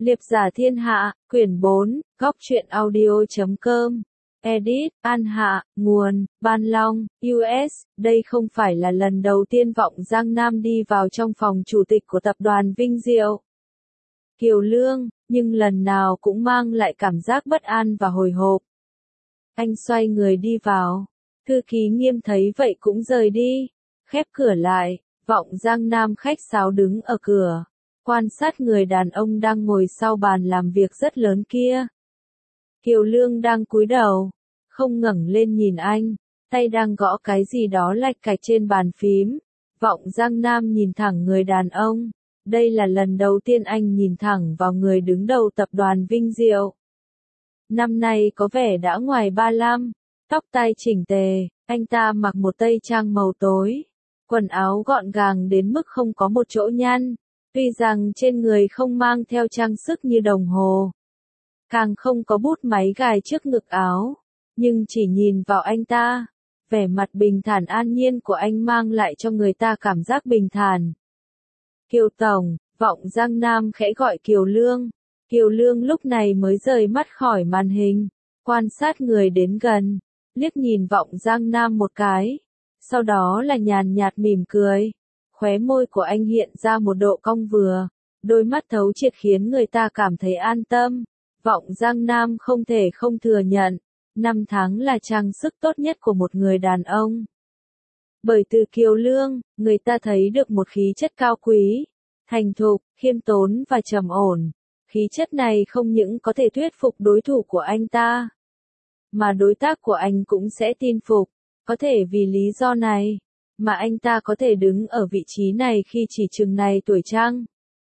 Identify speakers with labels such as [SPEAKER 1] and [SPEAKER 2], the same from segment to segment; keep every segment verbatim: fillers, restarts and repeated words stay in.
[SPEAKER 1] Liệp giả thiên hạ, quyển bốn, góc truyện audio chấm com. Edit, An Hạ, nguồn, Ban Long, u ét. Đây không phải là lần đầu tiên Vọng Giang Nam đi vào trong phòng chủ tịch của tập đoàn Vinh Diệu Kiều Lương, nhưng lần nào cũng mang lại cảm giác bất an và hồi hộp. Anh xoay người đi vào. Thư ký Nghiêm thấy vậy cũng rời đi. Khép cửa lại, Vọng Giang Nam khách sáo đứng ở cửa, quan sát người đàn ông đang ngồi sau bàn làm việc rất lớn kia. Kiều Lương đang cúi đầu, không ngẩng lên nhìn anh, tay đang gõ cái gì đó lạch cạch trên bàn phím. Vọng Giang Nam nhìn thẳng người đàn ông. Đây là lần đầu tiên anh nhìn thẳng vào người đứng đầu tập đoàn Vinh Diệu. Năm nay có vẻ đã ngoài ba lăm, tóc tai chỉnh tề, anh ta mặc một tây trang màu tối, quần áo gọn gàng đến mức không có một chỗ nhăn, tuy rằng trên người không mang theo trang sức như đồng hồ, càng không có bút máy gài trước ngực áo, nhưng chỉ nhìn vào anh ta, vẻ mặt bình thản an nhiên của anh mang lại cho người ta cảm giác bình thản. Kiều Tổng, Vọng Giang Nam khẽ gọi Kiều Lương. Kiều Lương lúc này mới rời mắt khỏi màn hình, quan sát người đến gần, liếc nhìn Vọng Giang Nam một cái, sau đó là nhàn nhạt mỉm cười. Khóe môi của anh hiện ra một độ cong vừa, đôi mắt thấu triệt khiến người ta cảm thấy an tâm. Vọng Giang Nam không thể không thừa nhận, năm tháng là trang sức tốt nhất của một người đàn ông. Bởi từ Kiều Lương, người ta thấy được một khí chất cao quý, thành thục, khiêm tốn và trầm ổn. Khí chất này không những có thể thuyết phục đối thủ của anh ta, mà đối tác của anh cũng sẽ tin phục. Có thể vì lý do này, mà anh ta có thể đứng ở vị trí này khi chỉ chừng này tuổi chăng?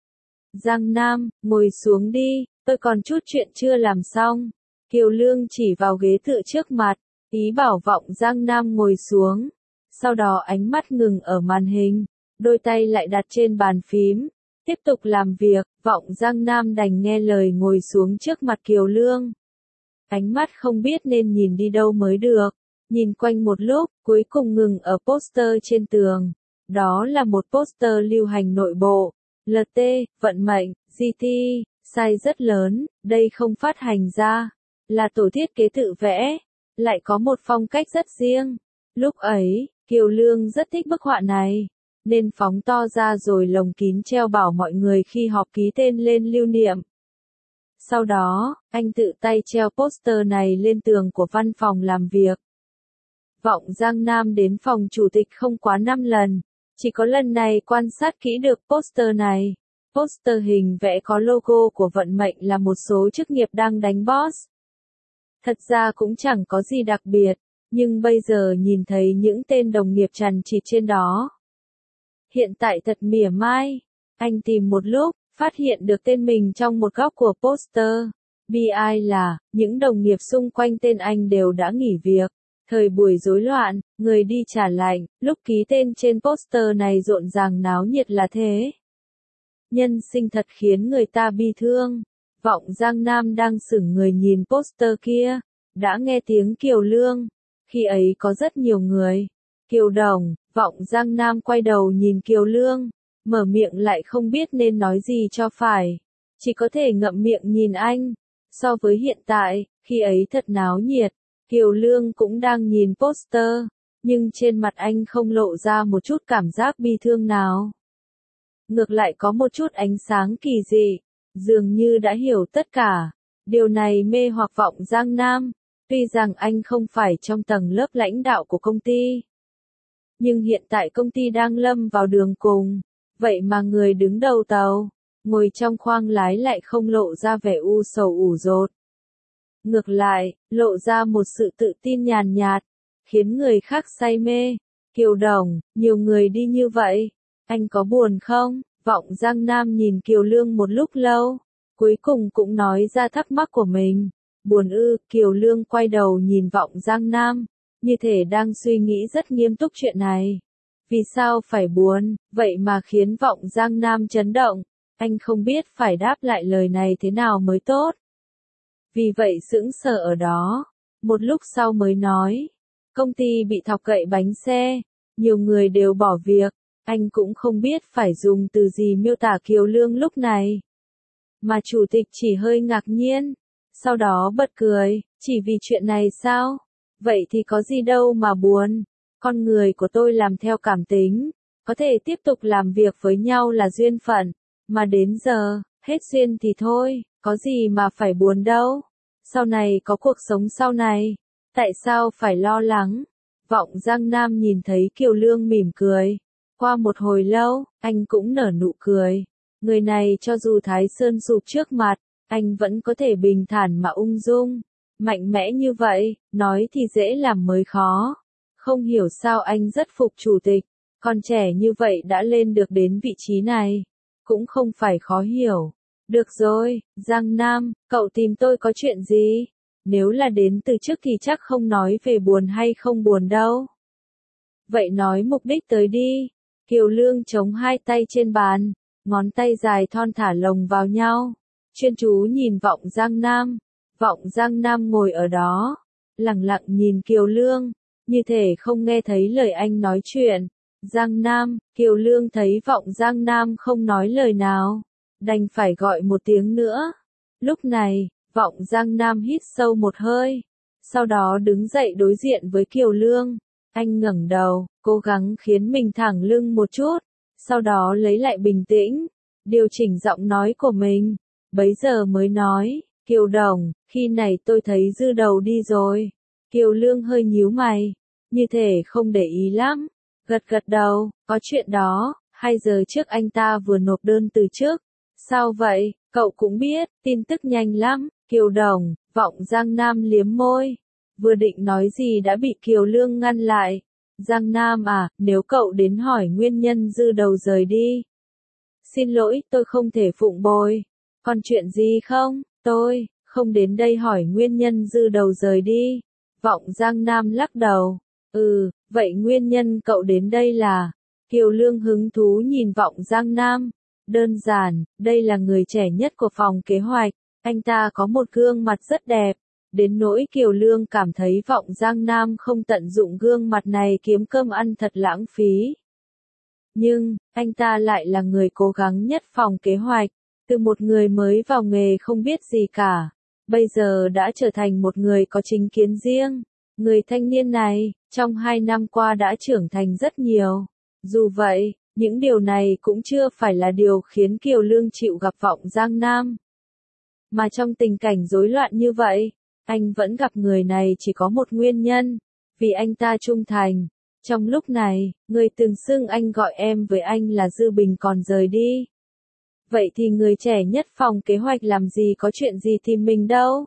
[SPEAKER 1] Giang Nam, ngồi xuống đi, tôi còn chút chuyện chưa làm xong. Kiều Lương chỉ vào ghế tựa trước mặt, ý bảo Vọng Giang Nam ngồi xuống. Sau đó ánh mắt ngừng ở màn hình, đôi tay lại đặt trên bàn phím, tiếp tục làm việc. Vọng Giang Nam đành nghe lời ngồi xuống trước mặt Kiều Lương. Ánh mắt không biết nên nhìn đi đâu mới được, nhìn quanh một lúc, cuối cùng ngừng ở poster trên tường. Đó là một poster lưu hành nội bộ, lờ tê, vận mệnh, giê tê, size rất lớn, đây không phát hành ra, là tổ thiết kế tự vẽ, lại có một phong cách rất riêng. Lúc ấy, Kiều Lương rất thích bức họa này, nên phóng to ra rồi lồng kín treo bảo mọi người khi họp ký tên lên lưu niệm. Sau đó, anh tự tay treo poster này lên tường của văn phòng làm việc. Vọng Giang Nam đến phòng chủ tịch không quá năm lần, chỉ có lần này quan sát kỹ được poster này. Poster hình vẽ có logo của vận mệnh là một số chức nghiệp đang đánh boss. Thật ra cũng chẳng có gì đặc biệt, nhưng bây giờ nhìn thấy những tên đồng nghiệp chằn chịt trên đó. Hiện tại thật mỉa mai, anh tìm một lúc, phát hiện được tên mình trong một góc của poster. Bi ai là, những đồng nghiệp xung quanh tên anh đều đã nghỉ việc. Thời buổi rối loạn, người đi trả lạnh, lúc ký tên trên poster này rộn ràng náo nhiệt là thế. Nhân sinh thật khiến người ta bi thương. Vọng Giang Nam đang sững người nhìn poster kia, đã nghe tiếng Kiều Lương. Khi ấy có rất nhiều người. Kiều Đồng, Vọng Giang Nam quay đầu nhìn Kiều Lương, mở miệng lại không biết nên nói gì cho phải. Chỉ có thể ngậm miệng nhìn anh. So với hiện tại, khi ấy thật náo nhiệt, Kiều Lương cũng đang nhìn poster, nhưng trên mặt anh không lộ ra một chút cảm giác bi thương nào. Ngược lại có một chút ánh sáng kỳ dị, dường như đã hiểu tất cả. Điều này mê hoặc Vọng Giang Nam, tuy rằng anh không phải trong tầng lớp lãnh đạo của công ty. Nhưng hiện tại công ty đang lâm vào đường cùng, vậy mà người đứng đầu tàu, ngồi trong khoang lái lại không lộ ra vẻ u sầu ủ dột. Ngược lại, lộ ra một sự tự tin nhàn nhạt, khiến người khác say mê. Kiều Đồng, nhiều người đi như vậy, anh có buồn không? Vọng Giang Nam nhìn Kiều Lương một lúc lâu, cuối cùng cũng nói ra thắc mắc của mình. Buồn ư? Kiều Lương quay đầu nhìn Vọng Giang Nam, như thể đang suy nghĩ rất nghiêm túc chuyện này. Vì sao phải buồn? Vậy mà khiến Vọng Giang Nam chấn động, anh không biết phải đáp lại lời này thế nào mới tốt. Vì vậy sững sờ ở đó, một lúc sau mới nói, công ty bị thọc gậy bánh xe, nhiều người đều bỏ việc, anh cũng không biết phải dùng từ gì miêu tả Kiều Lương lúc này. Mà chủ tịch chỉ hơi ngạc nhiên, sau đó bật cười, chỉ vì chuyện này sao? Vậy thì có gì đâu mà buồn, con người của tôi làm theo cảm tính, có thể tiếp tục làm việc với nhau là duyên phận, mà đến giờ, hết duyên thì thôi, có gì mà phải buồn đâu. Sau này có cuộc sống sau này, tại sao phải lo lắng? Vọng Giang Nam nhìn thấy Kiều Lương mỉm cười. Qua một hồi lâu, anh cũng nở nụ cười. Người này cho dù Thái Sơn sụp trước mặt, anh vẫn có thể bình thản mà ung dung. Mạnh mẽ như vậy, nói thì dễ làm mới khó. Không hiểu sao anh rất phục chủ tịch, còn trẻ như vậy đã lên được đến vị trí này. Cũng không phải khó hiểu. Được rồi, Giang Nam, cậu tìm tôi có chuyện gì? Nếu là đến từ trước thì chắc không nói về buồn hay không buồn đâu. Vậy nói mục đích tới đi. Kiều Lương chống hai tay trên bàn, ngón tay dài thon thả lồng vào nhau. Chuyên chú nhìn Vọng Giang Nam. Vọng Giang Nam ngồi ở đó, lặng lặng nhìn Kiều Lương, như thể không nghe thấy lời anh nói chuyện. Giang Nam, Kiều Lương thấy Vọng Giang Nam không nói lời nào, đành phải gọi một tiếng nữa. Lúc này, Vọng Giang Nam hít sâu một hơi, sau đó đứng dậy đối diện với Kiều Lương. Anh ngẩng đầu, cố gắng khiến mình thẳng lưng một chút, sau đó lấy lại bình tĩnh, điều chỉnh giọng nói của mình, bấy giờ mới nói, Kiều Đồng, khi này tôi thấy Dư Đầu đi rồi. Kiều Lương hơi nhíu mày, như thể không để ý lắm, gật gật đầu, có chuyện đó, hai giờ trước anh ta vừa nộp đơn từ chức. Sao vậy, cậu cũng biết, tin tức nhanh lắm, Kiều Đồng, Vọng Giang Nam liếm môi, vừa định nói gì đã bị Kiều Lương ngăn lại. Giang Nam à, nếu cậu đến hỏi nguyên nhân Dư Đầu rời đi. Xin lỗi, tôi không thể phụng bồi. Còn chuyện gì không? Tôi không đến đây hỏi nguyên nhân Dư Đầu rời đi. Vọng Giang Nam lắc đầu. Ừ, vậy nguyên nhân cậu đến đây là? Kiều Lương hứng thú nhìn Vọng Giang Nam. Đơn giản, đây là người trẻ nhất của phòng kế hoạch. Anh ta có một gương mặt rất đẹp. Đến nỗi Kiều Lương cảm thấy Vọng Giang Nam không tận dụng gương mặt này kiếm cơm ăn thật lãng phí. Nhưng, anh ta lại là người cố gắng nhất phòng kế hoạch. Từ một người mới vào nghề không biết gì cả, bây giờ đã trở thành một người có chính kiến riêng. Người thanh niên này, trong hai năm qua đã trưởng thành rất nhiều. Dù vậy, những điều này cũng chưa phải là điều khiến Kiều Lương chịu gặp Vọng Giang Nam. Mà trong tình cảnh rối loạn như vậy, anh vẫn gặp người này chỉ có một nguyên nhân, vì anh ta trung thành. Trong lúc này, người từng xưng anh gọi em với anh là Dư Bình còn rời đi. Vậy thì người trẻ nhất phòng kế hoạch làm gì có chuyện gì tìm mình đâu.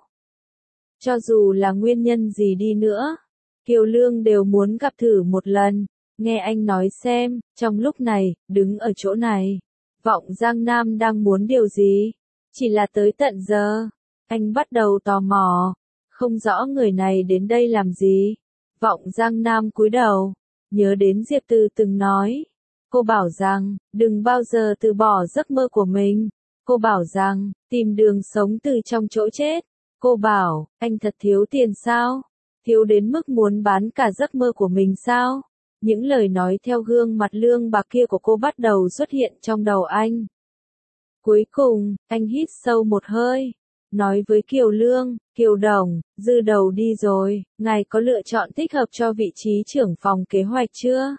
[SPEAKER 1] Cho dù là nguyên nhân gì đi nữa, Kiều Lương đều muốn gặp thử một lần. Nghe anh nói xem, trong lúc này, đứng ở chỗ này, Vọng Giang Nam đang muốn điều gì? Chỉ là tới tận giờ, anh bắt đầu tò mò, không rõ người này đến đây làm gì. Vọng Giang Nam cúi đầu, nhớ đến Diệp Từ từng nói. Cô bảo rằng, đừng bao giờ từ bỏ giấc mơ của mình. Cô bảo rằng, tìm đường sống từ trong chỗ chết. Cô bảo, anh thật thiếu tiền sao? Thiếu đến mức muốn bán cả giấc mơ của mình sao? Những lời nói theo gương mặt lương bạc kia của cô bắt đầu xuất hiện trong đầu anh. Cuối cùng, anh hít sâu một hơi, nói với Kiều Lương, Kiều Đồng, Dư Đầu đi rồi, ngài có lựa chọn thích hợp cho vị trí trưởng phòng kế hoạch chưa?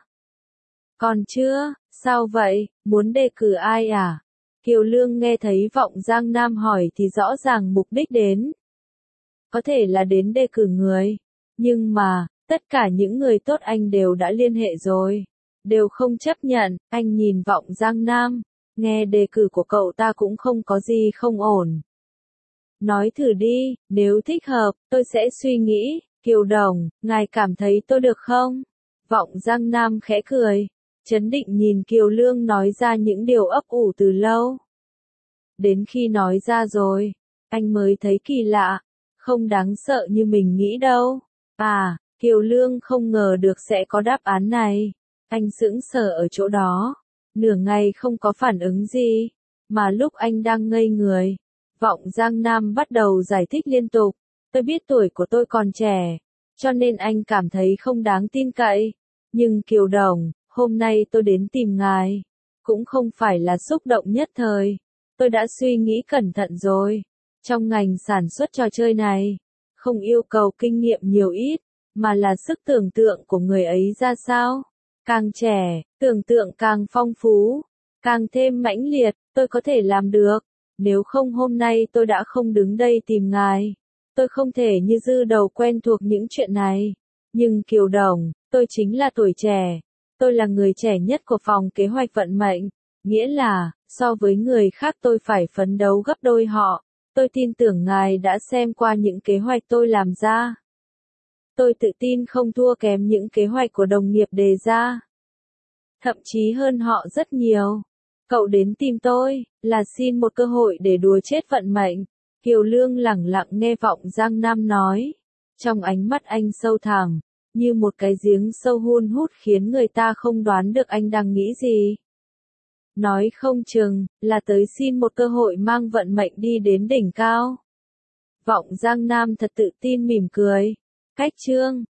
[SPEAKER 1] Còn chưa, sao vậy, muốn đề cử ai à? Kiều Lương nghe thấy Vọng Giang Nam hỏi thì rõ ràng mục đích đến. Có thể là đến đề cử người, nhưng mà, tất cả những người tốt anh đều đã liên hệ rồi, đều không chấp nhận. Anh nhìn Vọng Giang Nam, nghe đề cử của cậu ta cũng không có gì không ổn. Nói thử đi, nếu thích hợp, tôi sẽ suy nghĩ. Kiều Đồng, ngài cảm thấy tôi được không? Vọng Giang Nam khẽ cười, trấn định nhìn Kiều Lương nói ra những điều ấp ủ từ lâu. Đến khi nói ra rồi, anh mới thấy kỳ lạ, không đáng sợ như mình nghĩ đâu. À, Kiều Lương không ngờ được sẽ có đáp án này. Anh sững sờ ở chỗ đó, nửa ngày không có phản ứng gì, mà lúc anh đang ngây người, Vọng Giang Nam bắt đầu giải thích liên tục. Tôi biết tuổi của tôi còn trẻ, cho nên anh cảm thấy không đáng tin cậy. Nhưng Kiều Đồng, hôm nay tôi đến tìm ngài, cũng không phải là xúc động nhất thời. Tôi đã suy nghĩ cẩn thận rồi. Trong ngành sản xuất trò chơi này, không yêu cầu kinh nghiệm nhiều ít, mà là sức tưởng tượng của người ấy ra sao. Càng trẻ, tưởng tượng càng phong phú, càng thêm mãnh liệt, tôi có thể làm được. Nếu không hôm nay tôi đã không đứng đây tìm ngài. Tôi không thể như dư đầu quen thuộc những chuyện này. Nhưng Kiều Đồng, tôi chính là tuổi trẻ. Tôi là người trẻ nhất của phòng kế hoạch vận mệnh. Nghĩa là, so với người khác tôi phải phấn đấu gấp đôi họ. Tôi tin tưởng ngài đã xem qua những kế hoạch tôi làm ra. Tôi tự tin không thua kém những kế hoạch của đồng nghiệp đề ra. Thậm chí hơn họ rất nhiều. Cậu đến tìm tôi, là xin một cơ hội để đùa chết vận mệnh. Kiều Lương lẳng lặng nghe Vọng Giang Nam nói. Trong ánh mắt anh sâu thẳm, như một cái giếng sâu hun hút khiến người ta không đoán được anh đang nghĩ gì. Nói không chừng, là tới xin một cơ hội mang vận mệnh đi đến đỉnh cao. Vọng Giang Nam thật tự tin mỉm cười. Cách chương